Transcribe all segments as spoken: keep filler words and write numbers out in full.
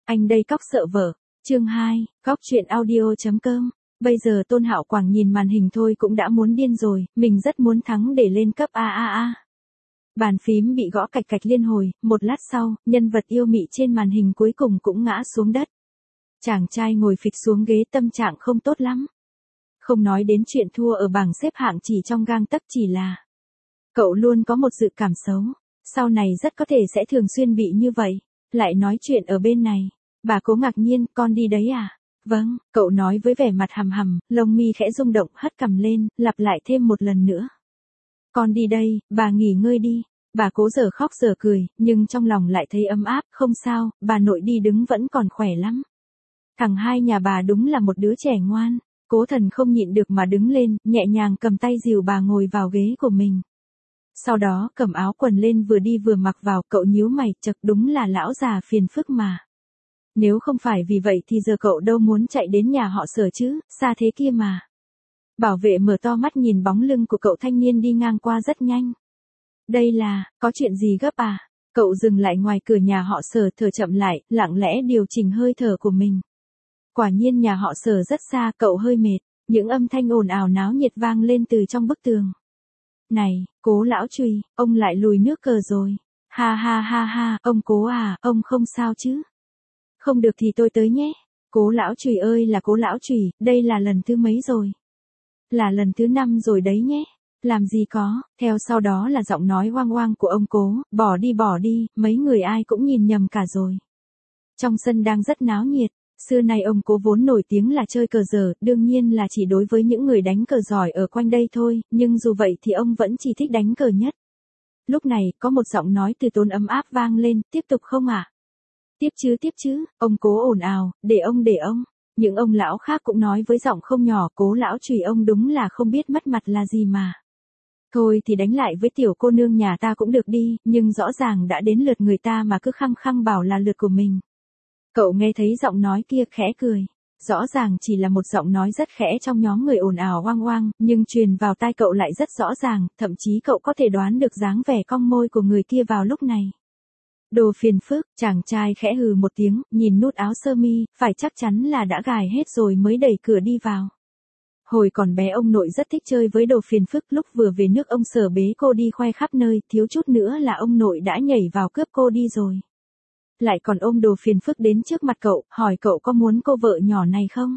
Anh đây cóc sợ vợ. Chương hai, cóc truyện audio chấm com. Bây giờ Tôn Hạo Quảng nhìn màn hình thôi cũng đã muốn điên rồi, mình rất muốn thắng để lên cấp a a a. Bàn phím bị gõ cạch cạch liên hồi, một lát sau, nhân vật yêu mị trên màn hình cuối cùng cũng ngã xuống đất. Chàng trai ngồi phịch xuống ghế, tâm trạng không tốt lắm. Không nói đến chuyện thua ở bảng xếp hạng chỉ trong gang tấc, chỉ là cậu luôn có một dự cảm xấu, sau này rất có thể sẽ thường xuyên bị như vậy. Lại nói chuyện ở bên này, bà Cố ngạc nhiên, con đi đấy à? Vâng, cậu nói với vẻ mặt hầm hầm, lông mi khẽ rung động, hất cằm lên, lặp lại thêm một lần nữa. Con đi đây, bà nghỉ ngơi đi. Bà Cố giờ khóc giờ cười, nhưng trong lòng lại thấy ấm áp, không sao, bà nội đi đứng vẫn còn khỏe lắm. Thằng hai nhà bà đúng là một đứa trẻ ngoan. Cố Thần không nhịn được mà đứng lên, nhẹ nhàng cầm tay dìu bà ngồi vào ghế của mình. Sau đó cầm áo quần lên, vừa đi vừa mặc vào. Cậu nhíu mày, chật, đúng là lão già phiền phức mà. Nếu không phải vì vậy thì giờ cậu đâu muốn chạy đến nhà họ Sở chứ, xa thế kia mà. Bảo vệ mở to mắt nhìn bóng lưng của cậu thanh niên đi ngang qua rất nhanh. Đây là, có chuyện gì gấp à? Cậu dừng lại ngoài cửa nhà họ Sở, thở chậm lại, lặng lẽ điều chỉnh hơi thở của mình. Quả nhiên nhà họ Sở rất xa, cậu hơi mệt. Những âm thanh ồn ào náo nhiệt vang lên từ trong bức tường. Này, Cố lão Trùy, ông lại lùi nước cờ rồi. Ha ha ha ha, ông Cố à, ông không sao chứ? Không được thì tôi tới nhé. Cố lão Trùy ơi là Cố lão Trùy, đây là lần thứ mấy rồi? Là lần thứ năm rồi đấy nhé. Làm gì có, theo sau đó là giọng nói hoang hoang của ông Cố, bỏ đi bỏ đi, mấy người ai cũng nhìn nhầm cả rồi. Trong sân đang rất náo nhiệt, xưa nay ông Cố vốn nổi tiếng là chơi cờ dở, đương nhiên là chỉ đối với những người đánh cờ giỏi ở quanh đây thôi, nhưng dù vậy thì ông vẫn chỉ thích đánh cờ nhất. Lúc này, có một giọng nói từ tốn ấm áp vang lên, tiếp tục không ạ? À? Tiếp chứ tiếp chứ, ông Cố ồn ào, để ông để ông. Những ông lão khác cũng nói với giọng không nhỏ, Cố lão Trùy ông đúng là không biết mất mặt là gì mà. Thôi thì đánh lại với tiểu cô nương nhà ta cũng được đi, nhưng rõ ràng đã đến lượt người ta mà cứ khăng khăng bảo là lượt của mình. Cậu nghe thấy giọng nói kia khẽ cười. Rõ ràng chỉ là một giọng nói rất khẽ trong nhóm người ồn ào oang oang, nhưng truyền vào tai cậu lại rất rõ ràng, thậm chí cậu có thể đoán được dáng vẻ cong môi của người kia vào lúc này. Đồ phiền phức, chàng trai khẽ hừ một tiếng, nhìn nút áo sơ mi, phải chắc chắn là đã gài hết rồi mới đẩy cửa đi vào. Hồi còn bé ông nội rất thích chơi với đồ phiền phức, lúc vừa về nước ông Sở bế cô đi khoe khắp nơi, thiếu chút nữa là ông nội đã nhảy vào cướp cô đi rồi. Lại còn ôm đồ phiền phức đến trước mặt cậu, hỏi cậu có muốn cô vợ nhỏ này không?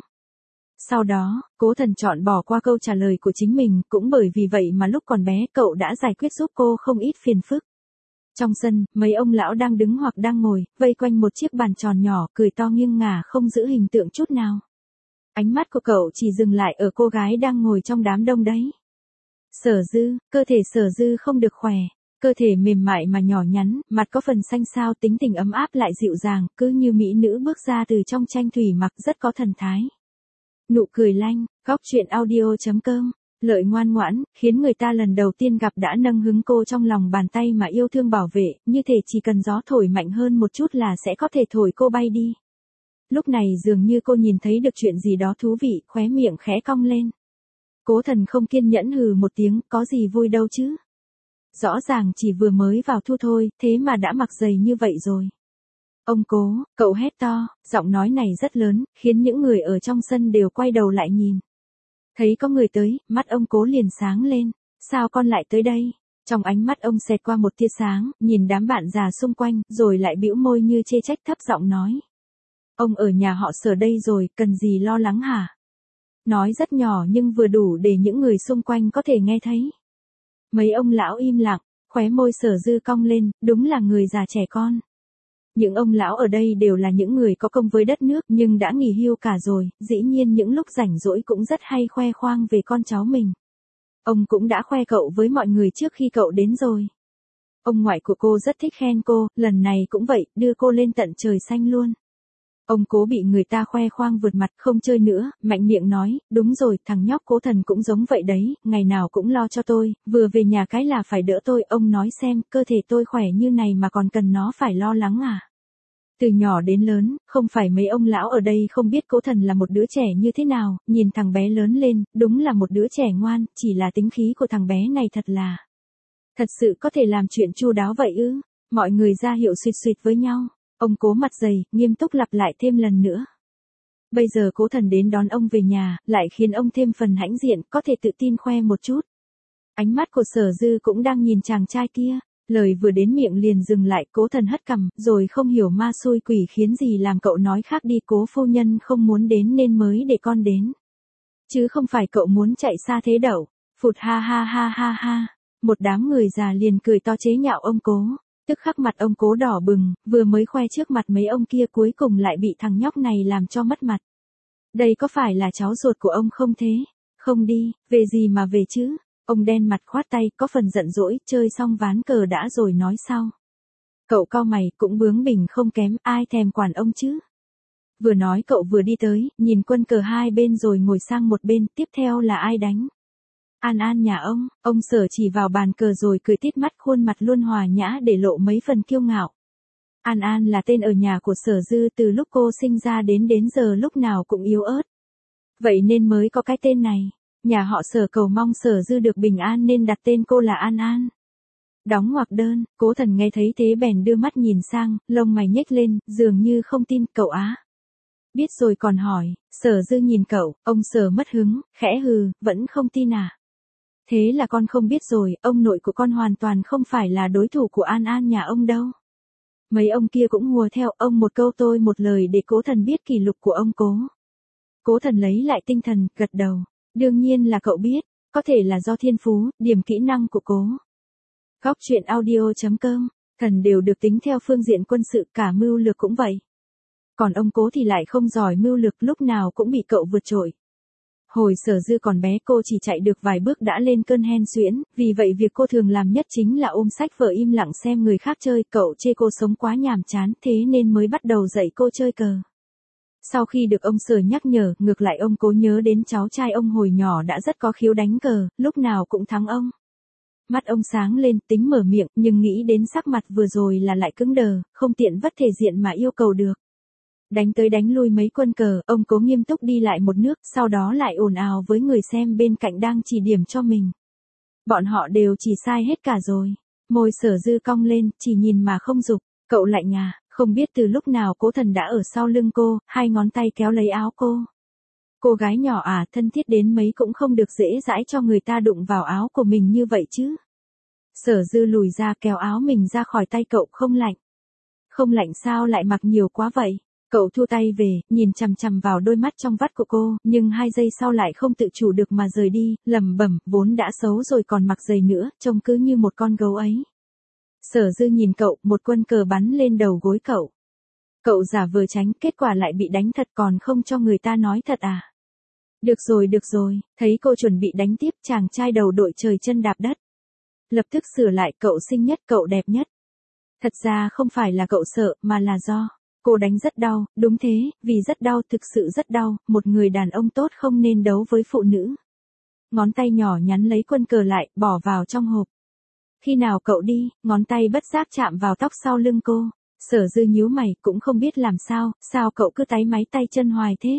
Sau đó, Cố Thần chọn bỏ qua câu trả lời của chính mình, cũng bởi vì vậy mà lúc còn bé cậu đã giải quyết giúp cô không ít phiền phức. Trong sân, mấy ông lão đang đứng hoặc đang ngồi, vây quanh một chiếc bàn tròn nhỏ, cười to nghiêng ngả không giữ hình tượng chút nào. Ánh mắt của cậu chỉ dừng lại ở cô gái đang ngồi trong đám đông đấy. Sở Dư, cơ thể Sở Dư không được khỏe, cơ thể mềm mại mà nhỏ nhắn, mặt có phần xanh xao, tính tình ấm áp lại dịu dàng, cứ như mỹ nữ bước ra từ trong tranh thủy mặc, rất có thần thái. Nụ cười lanh, cóc truyện audio chấm com. Lợi ngoan ngoãn, khiến người ta lần đầu tiên gặp đã nâng hứng cô trong lòng bàn tay mà yêu thương bảo vệ, như thể chỉ cần gió thổi mạnh hơn một chút là sẽ có thể thổi cô bay đi. Lúc này dường như cô nhìn thấy được chuyện gì đó thú vị, khóe miệng khẽ cong lên. Cố Thần không kiên nhẫn hừ một tiếng, có gì vui đâu chứ. Rõ ràng chỉ vừa mới vào thu thôi, thế mà đã mặc giày như vậy rồi. Ông Cố, cậu hét to, giọng nói này rất lớn, khiến những người ở trong sân đều quay đầu lại nhìn. Thấy có người tới, mắt ông Cố liền sáng lên. Sao con lại tới đây? Trong ánh mắt ông xẹt qua một tia sáng, nhìn đám bạn già xung quanh, rồi lại bĩu môi như chê trách, thấp giọng nói. Ông ở nhà họ Sở đây rồi, cần gì lo lắng hả? Nói rất nhỏ nhưng vừa đủ để những người xung quanh có thể nghe thấy. Mấy ông lão im lặng, khóe môi Sở Dư cong lên, đúng là người già trẻ con. Những ông lão ở đây đều là những người có công với đất nước nhưng đã nghỉ hưu cả rồi, dĩ nhiên những lúc rảnh rỗi cũng rất hay khoe khoang về con cháu mình. Ông cũng đã khoe cậu với mọi người trước khi cậu đến rồi. Ông ngoại của cô rất thích khen cô, lần này cũng vậy, đưa cô lên tận trời xanh luôn. Ông Cố bị người ta khoe khoang vượt mặt, không chơi nữa, mạnh miệng nói, đúng rồi, thằng nhóc Cố Thần cũng giống vậy đấy, ngày nào cũng lo cho tôi, vừa về nhà cái là phải đỡ tôi, ông nói xem, cơ thể tôi khỏe như này mà còn cần nó phải lo lắng à. Từ nhỏ đến lớn, không phải mấy ông lão ở đây không biết Cố Thần là một đứa trẻ như thế nào, nhìn thằng bé lớn lên, đúng là một đứa trẻ ngoan, chỉ là tính khí của thằng bé này thật là... Thật sự có thể làm chuyện chu đáo vậy ư, mọi người ra hiệu suýt suýt với nhau. Ông Cố mặt dày, nghiêm túc lặp lại thêm lần nữa. Bây giờ Cố Thần đến đón ông về nhà, lại khiến ông thêm phần hãnh diện, có thể tự tin khoe một chút. Ánh mắt của Sở Dư cũng đang nhìn chàng trai kia, lời vừa đến miệng liền dừng lại. Cố Thần hất cằm, rồi không hiểu ma xui quỷ khiến gì làm cậu nói khác đi. Cố phu nhân không muốn đến nên mới để con đến. Chứ không phải cậu muốn chạy xa thế đậu. Phụt ha ha ha ha ha. Một đám người già liền cười to chế nhạo ông Cố. Tức khắc mặt ông Cố đỏ bừng, vừa mới khoe trước mặt mấy ông kia cuối cùng lại bị thằng nhóc này làm cho mất mặt. Đây có phải là cháu ruột của ông không thế? Không đi, về gì mà về chứ? Ông đen mặt khoát tay, có phần giận dỗi, chơi xong ván cờ đã rồi nói sau. Cậu cau mày, cũng bướng bỉnh không kém, ai thèm quản ông chứ? Vừa nói cậu vừa đi tới, nhìn quân cờ hai bên rồi ngồi sang một bên, tiếp theo là ai đánh? An An nhà ông, ông Sở chỉ vào bàn cờ rồi cười tít mắt, khuôn mặt luôn hòa nhã để lộ mấy phần kiêu ngạo. An An là tên ở nhà của Sở Dư, từ lúc cô sinh ra đến đến giờ lúc nào cũng yếu ớt. Vậy nên mới có cái tên này. Nhà họ Sở cầu mong Sở Dư được bình an nên đặt tên cô là An An. Đóng ngoặc đơn, Cố Thần nghe thấy thế bèn đưa mắt nhìn sang, lông mày nhếch lên, dường như không tin. Cậu á? Biết rồi còn hỏi. Sở Dư nhìn cậu, ông Sở mất hứng, khẽ hừ, vẫn không tin à? Thế là con không biết rồi, ông nội của con hoàn toàn không phải là đối thủ của An An nhà ông đâu. Mấy ông kia cũng hùa theo, ông một câu tôi một lời để Cố Thần biết kỷ lục của ông Cố. Cố Thần lấy lại tinh thần, gật đầu. Đương nhiên là cậu biết, có thể là do thiên phú, điểm kỹ năng của Cố. Góc truyện audio chấm com, thần đều được tính theo phương diện quân sự, cả mưu lược cũng vậy. Còn ông Cố thì lại không giỏi mưu lược, lúc nào cũng bị cậu vượt trội. Hồi Sở Dư còn bé cô chỉ chạy được vài bước đã lên cơn hen suyễn, vì vậy việc cô thường làm nhất chính là ôm sách vở im lặng xem người khác chơi. Cậu chê cô sống quá nhàm chán, thế nên mới bắt đầu dạy cô chơi cờ. Sau khi được ông Sở nhắc nhở, ngược lại ông Cố nhớ đến cháu trai ông hồi nhỏ đã rất có khiếu đánh cờ, lúc nào cũng thắng ông. Mắt ông sáng lên, tính mở miệng, nhưng nghĩ đến sắc mặt vừa rồi là lại cứng đờ, không tiện vất thể diện mà yêu cầu được. Đánh tới đánh lui mấy quân cờ, ông Cố nghiêm túc đi lại một nước, sau đó lại ồn ào với người xem bên cạnh đang chỉ điểm cho mình. Bọn họ đều chỉ sai hết cả rồi. Môi Sở Dư cong lên, chỉ nhìn mà không dục. Cậu lạnh à? Không biết từ lúc nào Cố Thần đã ở sau lưng cô, hai ngón tay kéo lấy áo cô. Cô gái nhỏ à, thân thiết đến mấy cũng không được dễ dãi cho người ta đụng vào áo của mình như vậy chứ. Sở Dư lùi ra kéo áo mình ra khỏi tay cậu. Không lạnh. Không lạnh sao lại mặc nhiều quá vậy? Cậu thu tay về, nhìn chằm chằm vào đôi mắt trong vắt của cô, nhưng hai giây sau lại không tự chủ được mà rời đi, lẩm bẩm, vốn đã xấu rồi còn mặc giày nữa, trông cứ như một con gấu ấy. Sở Dư nhìn cậu, một quân cờ bắn lên đầu gối cậu. Cậu giả vờ tránh, kết quả lại bị đánh thật, còn không cho người ta nói thật à? Được rồi được rồi, thấy cô chuẩn bị đánh tiếp, chàng trai đầu đội trời chân đạp đất. Lập tức sửa lại, cậu xinh nhất, cậu đẹp nhất. Thật ra không phải là cậu sợ, mà là do cô đánh rất đau. Đúng thế, vì rất đau, thực sự rất đau, một người đàn ông tốt không nên đấu với phụ nữ. Ngón tay nhỏ nhắn lấy quân cờ lại, bỏ vào trong hộp. Khi nào cậu đi? Ngón tay bất giác chạm vào tóc sau lưng cô. Sở Dư nhíu mày, cũng không biết làm sao, sao cậu cứ táy máy tay chân hoài thế?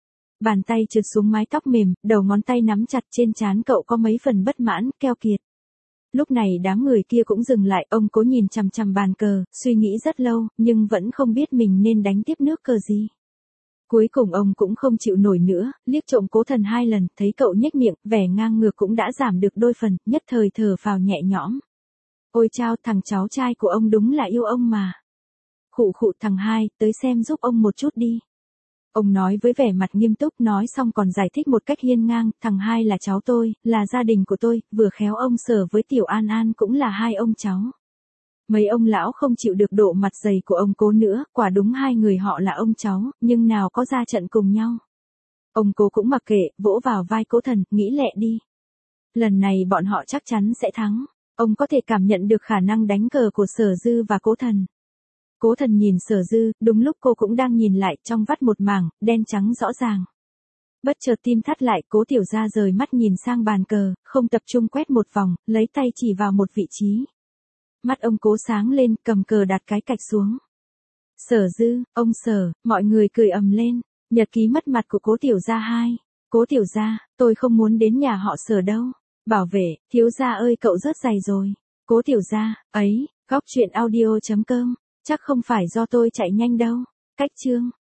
Bàn tay trượt xuống mái tóc mềm, đầu ngón tay nắm chặt, trên trán cậu có mấy phần bất mãn, keo kiệt. Lúc này đám người kia cũng dừng lại, ông Cố nhìn chằm chằm bàn cờ, suy nghĩ rất lâu, nhưng vẫn không biết mình nên đánh tiếp nước cờ gì. Cuối cùng ông cũng không chịu nổi nữa, liếc trộm Cố Thần hai lần, thấy cậu nhếch miệng, vẻ ngang ngược cũng đã giảm được đôi phần, nhất thời thở phào nhẹ nhõm. Ôi chao, thằng cháu trai của ông đúng là yêu ông mà. Khụ khụ, thằng hai, tới xem giúp ông một chút đi. Ông nói với vẻ mặt nghiêm túc, nói xong còn giải thích một cách hiên ngang, thằng hai là cháu tôi, là gia đình của tôi, vừa khéo ông Sở với Tiểu An An cũng là hai ông cháu. Mấy ông lão không chịu được độ mặt dày của ông Cố nữa, quả đúng hai người họ là ông cháu, nhưng nào có ra trận cùng nhau. Ông Cố cũng mặc kệ, vỗ vào vai Cố Thần, nghĩ lẹ đi. Lần này bọn họ chắc chắn sẽ thắng. Ông có thể cảm nhận được khả năng đánh cờ của Sở Dư và Cố Thần. Cố Thần nhìn Sở Dư, đúng lúc cô cũng đang nhìn lại, trong vắt một mảng đen trắng rõ ràng. Bất chợt tim thắt lại, Cố Tiểu Gia rời mắt nhìn sang bàn cờ, không tập trung quét một vòng, lấy tay chỉ vào một vị trí. Mắt ông Cố sáng lên, cầm cờ đặt cái cạch xuống. Sở Dư, ông Sở, mọi người cười ầm lên. Nhật ký mất mặt của Cố Tiểu Gia hai. Cố Tiểu Gia, tôi không muốn đến nhà họ Sở đâu. Bảo vệ, thiếu gia ơi, cậu rớt giày rồi. Cố Tiểu Gia, ấy, góc truyện audio chấm com. Chắc không phải do tôi chạy nhanh đâu. Cách chương